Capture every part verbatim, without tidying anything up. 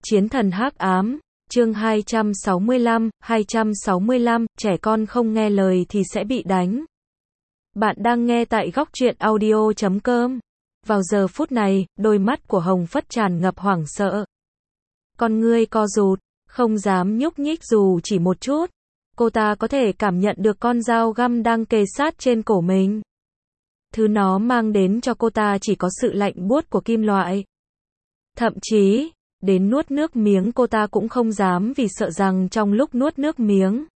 Chiến thần hắc ám, chương hai trăm sáu mươi lăm, hai trăm sáu mươi lăm, trẻ con không nghe lời thì sẽ bị đánh. Bạn đang nghe tại góc truyện audio chấm com. Vào giờ phút này, đôi mắt của Hồng Phất tràn ngập hoảng sợ. Con ngươi co rụt, không dám nhúc nhích dù chỉ một chút. Cô ta có thể cảm nhận được con dao găm đang kề sát trên cổ mình. Thứ nó mang đến cho cô ta chỉ có sự lạnh buốt của kim loại. Thậm chí, đến nuốt nước miếng cô ta cũng không dám vì sợ rằng trong lúc nuốt nước miếng,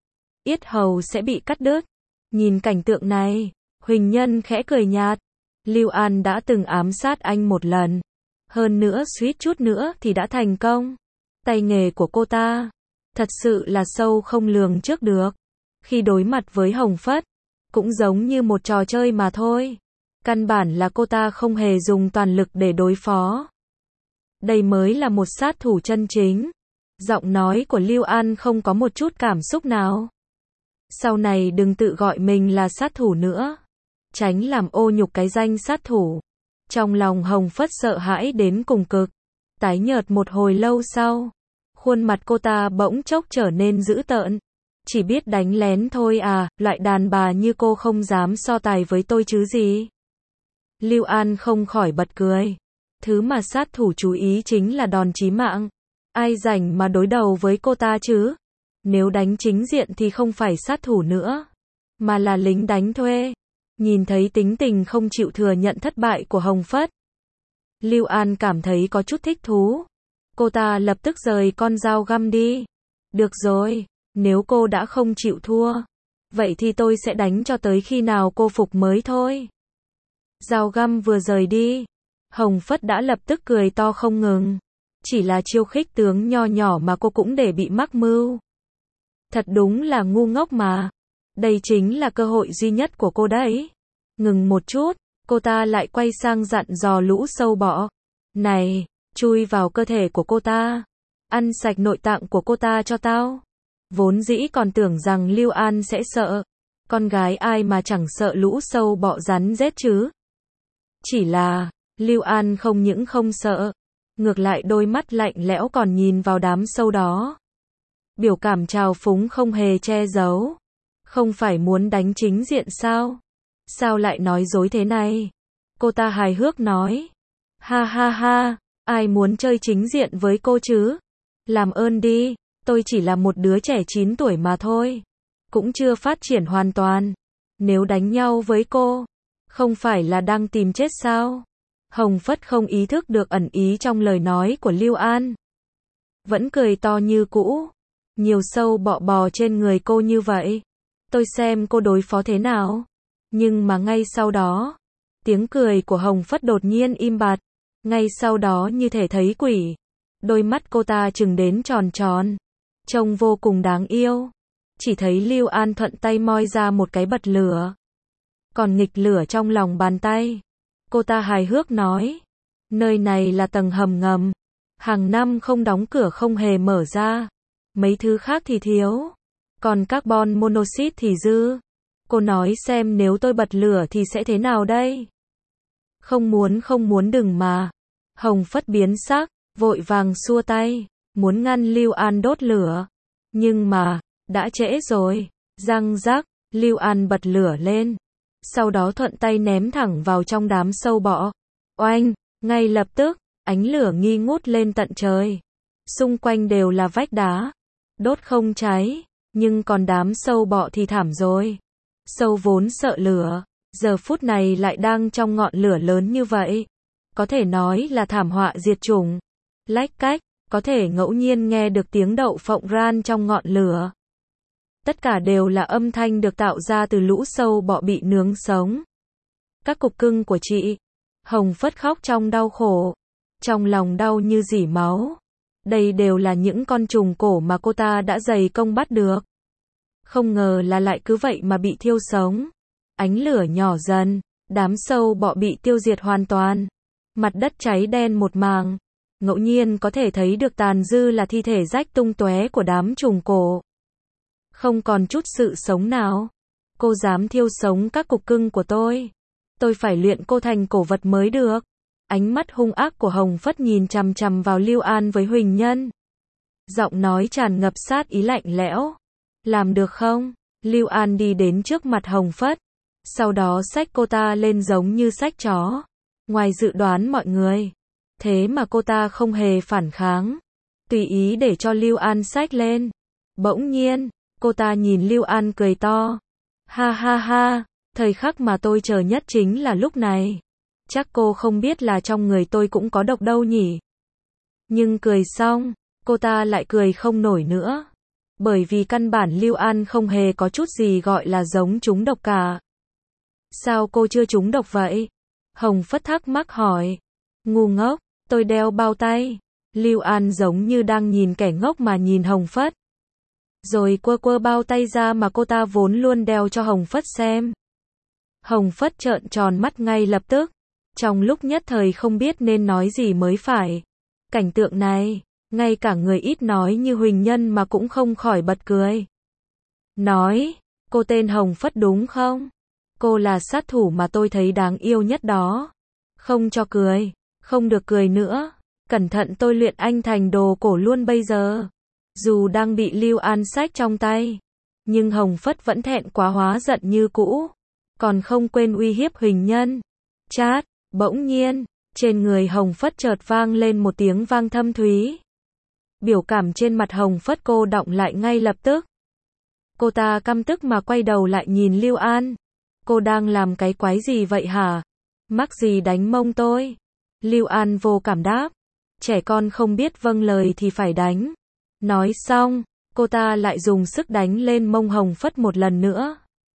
yết hầu sẽ bị cắt đứt. Nhìn cảnh tượng này, Huỳnh Nhân khẽ cười nhạt. Lưu An đã từng ám sát anh một lần. Hơn nữa suýt chút nữa thì đã thành công. Tay nghề của cô ta, thật sự là sâu không lường trước được. Khi đối mặt với Hồng Phất, cũng giống như một trò chơi mà thôi. Căn bản là cô ta không hề dùng toàn lực để đối phó. Đây mới là một sát thủ chân chính. Giọng nói của Lưu An không có một chút cảm xúc nào. Sau này đừng tự gọi mình là sát thủ nữa. Tránh làm ô nhục cái danh sát thủ. Trong lòng Hồng Phất sợ hãi đến cùng cực. Tái nhợt một hồi lâu sau, khuôn mặt cô ta bỗng chốc trở nên dữ tợn. Chỉ biết đánh lén thôi à, loại đàn bà như cô không dám so tài với tôi chứ gì. Lưu An không khỏi bật cười. Thứ mà sát thủ chú ý chính là đòn chí mạng. Ai rảnh mà đối đầu với cô ta chứ? Nếu đánh chính diện thì không phải sát thủ nữa, mà là lính đánh thuê. Nhìn thấy tính tình không chịu thừa nhận thất bại của Hồng Phất, Lưu An cảm thấy có chút thích thú. Cô ta lập tức rời con dao găm đi. Được rồi, nếu cô đã không chịu thua, vậy thì tôi sẽ đánh cho tới khi nào cô phục mới thôi. Dao găm vừa rời đi, Hồng Phất đã lập tức cười to không ngừng. Chỉ là chiêu khích tướng nho nhỏ mà cô cũng để bị mắc mưu. Thật đúng là ngu ngốc mà. Đây chính là cơ hội duy nhất của cô đấy. Ngừng một chút, cô ta lại quay sang dặn dò lũ sâu bọ. Này, chui vào cơ thể của cô ta. Ăn sạch nội tạng của cô ta cho tao. Vốn dĩ còn tưởng rằng Lưu An sẽ sợ. Con gái ai mà chẳng sợ lũ sâu bọ rắn rết chứ. Chỉ là, Lưu An không những không sợ. Ngược lại đôi mắt lạnh lẽo còn nhìn vào đám sâu đó. Biểu cảm trào phúng không hề che giấu. Không phải muốn đánh chính diện sao? Sao lại nói dối thế này? Cô ta hài hước nói. Ha ha ha, ai muốn chơi chính diện với cô chứ? Làm ơn đi, tôi chỉ là một đứa trẻ chín tuổi mà thôi. Cũng chưa phát triển hoàn toàn. Nếu đánh nhau với cô, không phải là đang tìm chết sao? Hồng Phất không ý thức được ẩn ý trong lời nói của Lưu An. Vẫn cười to như cũ. Nhiều sâu bọ bò trên người cô như vậy. Tôi xem cô đối phó thế nào. Nhưng mà ngay sau đó, tiếng cười của Hồng Phất đột nhiên im bặt. Ngay sau đó như thể thấy quỷ. Đôi mắt cô ta trừng đến tròn tròn. Trông vô cùng đáng yêu. Chỉ thấy Lưu An thuận tay moi ra một cái bật lửa. Còn nghịch lửa trong lòng bàn tay. Cô ta hài hước nói. Nơi này là tầng hầm ngầm. Hàng năm không đóng cửa không hề mở ra. Mấy thứ khác thì thiếu. Còn carbon monoxide thì dư. Cô nói xem nếu tôi bật lửa thì sẽ thế nào đây? Không muốn không muốn đừng mà. Hồng Phất biến sắc, vội vàng xua tay. Muốn ngăn Lưu An đốt lửa. Nhưng mà, đã trễ rồi. Răng rắc, Lưu An bật lửa lên. Sau đó thuận tay ném thẳng vào trong đám sâu bọ. Oanh, ngay lập tức, ánh lửa nghi ngút lên tận trời. Xung quanh đều là vách đá. Đốt không cháy, nhưng còn đám sâu bọ thì thảm rồi. Sâu vốn sợ lửa, giờ phút này lại đang trong ngọn lửa lớn như vậy. Có thể nói là thảm họa diệt chủng. Lách cách, có thể ngẫu nhiên nghe được tiếng đậu phộng ran trong ngọn lửa. Tất cả đều là âm thanh được tạo ra từ lũ sâu bọ bị nướng sống. Các cục cưng của chị. Hồng Phất khóc trong đau khổ. Trong lòng đau như rỉ máu. Đây đều là những con trùng cổ mà cô ta đã dày công bắt được. Không ngờ là lại cứ vậy mà bị thiêu sống. Ánh lửa nhỏ dần, đám sâu bọ bị tiêu diệt hoàn toàn. Mặt đất cháy đen một màng. Ngẫu nhiên có thể thấy được tàn dư là thi thể rách tung tóe của đám trùng cổ. Không còn chút sự sống nào. Cô dám thiêu sống các cục cưng của tôi. Tôi phải luyện cô thành cổ vật mới được. Ánh mắt hung ác của Hồng Phất nhìn chằm chằm vào Lưu An với Huỳnh Nhân. Giọng nói tràn ngập sát ý lạnh lẽo. Làm được không? Lưu An đi đến trước mặt Hồng Phất. Sau đó xách cô ta lên giống như xách chó. Ngoài dự đoán mọi người. Thế mà cô ta không hề phản kháng. Tùy ý để cho Lưu An xách lên. Bỗng nhiên, cô ta nhìn Lưu An cười to. Ha ha ha, thời khắc mà tôi chờ nhất chính là lúc này. Chắc cô không biết là trong người tôi cũng có độc đâu nhỉ. Nhưng cười xong, cô ta lại cười không nổi nữa. Bởi vì căn bản Lưu An không hề có chút gì gọi là giống trúng độc cả. Sao cô chưa trúng độc vậy? Hồng Phất thắc mắc hỏi. Ngu ngốc, tôi đeo bao tay. Lưu An giống như đang nhìn kẻ ngốc mà nhìn Hồng Phất. Rồi quơ quơ bao tay ra mà cô ta vốn luôn đeo cho Hồng Phất xem. Hồng Phất trợn tròn mắt ngay lập tức. Trong lúc nhất thời không biết nên nói gì mới phải. Cảnh tượng này, ngay cả người ít nói như Huỳnh Nhân mà cũng không khỏi bật cười. Nói, cô tên Hồng Phất đúng không? Cô là sát thủ mà tôi thấy đáng yêu nhất đó. Không cho cười, không được cười nữa. Cẩn thận tôi luyện anh thành đồ cổ luôn bây giờ. Dù đang bị Lưu An xách trong tay, nhưng Hồng Phất vẫn thẹn quá hóa giận như cũ. Còn không quên uy hiếp Huỳnh Nhân. Chát, bỗng nhiên, trên người Hồng Phất chợt vang lên một tiếng vang thâm thúy. Biểu cảm trên mặt Hồng Phất cô đọng lại ngay lập tức. Cô ta căm tức mà quay đầu lại nhìn Lưu An. Cô đang làm cái quái gì vậy hả? Mắc gì đánh mông tôi? Lưu An vô cảm đáp. Trẻ con không biết vâng lời thì phải đánh. Nói xong, cô ta lại dùng sức đánh lên mông Hồng Phất một lần nữa.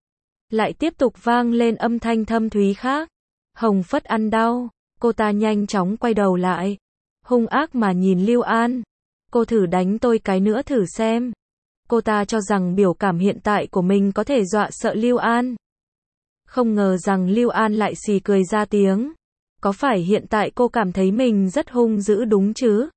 Lại tiếp tục vang lên âm thanh thâm thúy khác. Hồng Phất ăn đau, cô ta nhanh chóng quay đầu lại. Hung ác mà nhìn Lưu An. Cô thử đánh tôi cái nữa thử xem. Cô ta cho rằng biểu cảm hiện tại của mình có thể dọa sợ Lưu An. Không ngờ rằng Lưu An lại xì cười ra tiếng. Có phải hiện tại cô cảm thấy mình rất hung dữ đúng chứ?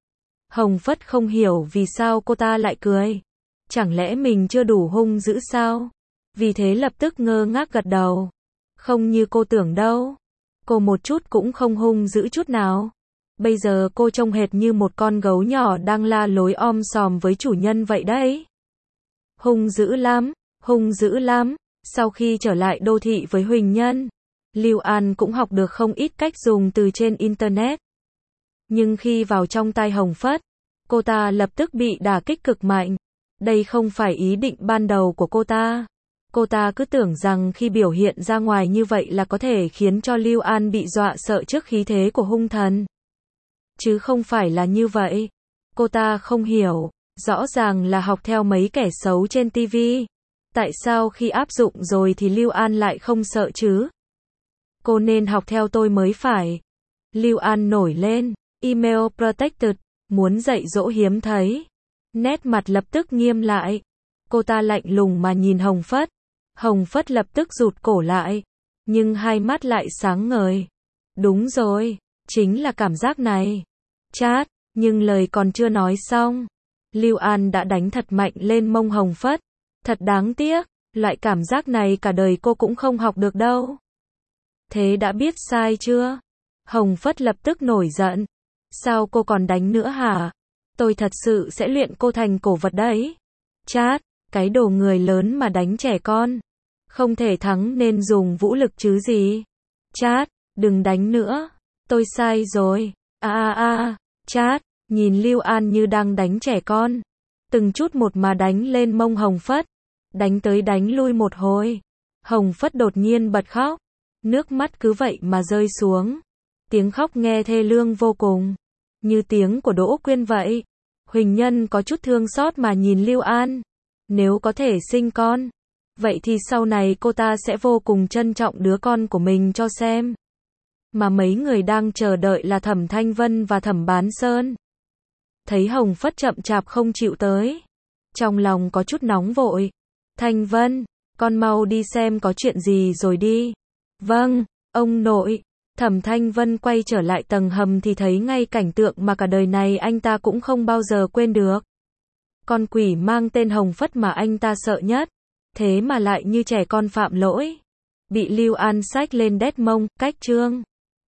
Hồng Phất không hiểu vì sao cô ta lại cười. Chẳng lẽ mình chưa đủ hung dữ sao? Vì thế lập tức ngơ ngác gật đầu. Không như cô tưởng đâu. Cô một chút cũng không hung dữ chút nào. Bây giờ cô trông hệt như một con gấu nhỏ đang la lối om sòm với chủ nhân vậy đấy. Hung dữ lắm, hung dữ lắm. Sau khi trở lại đô thị với Huỳnh Nhân, Lưu An cũng học được không ít cách dùng từ trên Internet. Nhưng khi vào trong tay Hồng Phất, cô ta lập tức bị đả kích cực mạnh. Đây không phải ý định ban đầu của cô ta. Cô ta cứ tưởng rằng khi biểu hiện ra ngoài như vậy là có thể khiến cho Lưu An bị dọa sợ trước khí thế của hung thần. Chứ không phải là như vậy. Cô ta không hiểu, rõ ràng là học theo mấy kẻ xấu trên ti vi. Tại sao khi áp dụng rồi thì Lưu An lại không sợ chứ? Cô nên học theo tôi mới phải. Lưu An nổi lên, email protected, muốn dạy dỗ hiếm thấy. Nét mặt lập tức nghiêm lại. Cô ta lạnh lùng mà nhìn Hồng Phất. Hồng Phất lập tức rụt cổ lại. Nhưng hai mắt lại sáng ngời. Đúng rồi, chính là cảm giác này. Chát, nhưng lời còn chưa nói xong. Lưu An đã đánh thật mạnh lên mông Hồng Phất. Thật đáng tiếc, loại cảm giác này cả đời cô cũng không học được đâu. Thế đã biết sai chưa? Hồng Phất lập tức nổi giận. Sao cô còn đánh nữa hả? Tôi thật sự sẽ luyện cô thành cổ vật đấy. Chát, cái đồ người lớn mà đánh trẻ con. Không thể thắng nên dùng vũ lực chứ gì. Chát, đừng đánh nữa. Tôi sai rồi. A a a, chát, nhìn Lưu An như đang đánh trẻ con. Từng chút một mà đánh lên mông Hồng Phất. Đánh tới đánh lui một hồi. Hồng Phất đột nhiên bật khóc. Nước mắt cứ vậy mà rơi xuống. Tiếng khóc nghe thê lương vô cùng. Như tiếng của Đỗ Quyên vậy. Huỳnh Nhân có chút thương xót mà nhìn Lưu An. Nếu có thể sinh con, vậy thì sau này cô ta sẽ vô cùng trân trọng đứa con của mình cho xem. Mà mấy người đang chờ đợi là Thẩm Thanh Vân và Thẩm Bán Sơn. Thấy Hồng Phất chậm chạp không chịu tới. Trong lòng có chút nóng vội. Thanh Vân, con mau đi xem có chuyện gì rồi đi. Vâng, ông nội. Thẩm Thanh Vân quay trở lại tầng hầm thì thấy ngay cảnh tượng mà cả đời này anh ta cũng không bao giờ quên được. Con quỷ mang tên Hồng Phất mà anh ta sợ nhất. Thế mà lại như trẻ con phạm lỗi. Bị Lưu An xách lên đét mông, cách trương.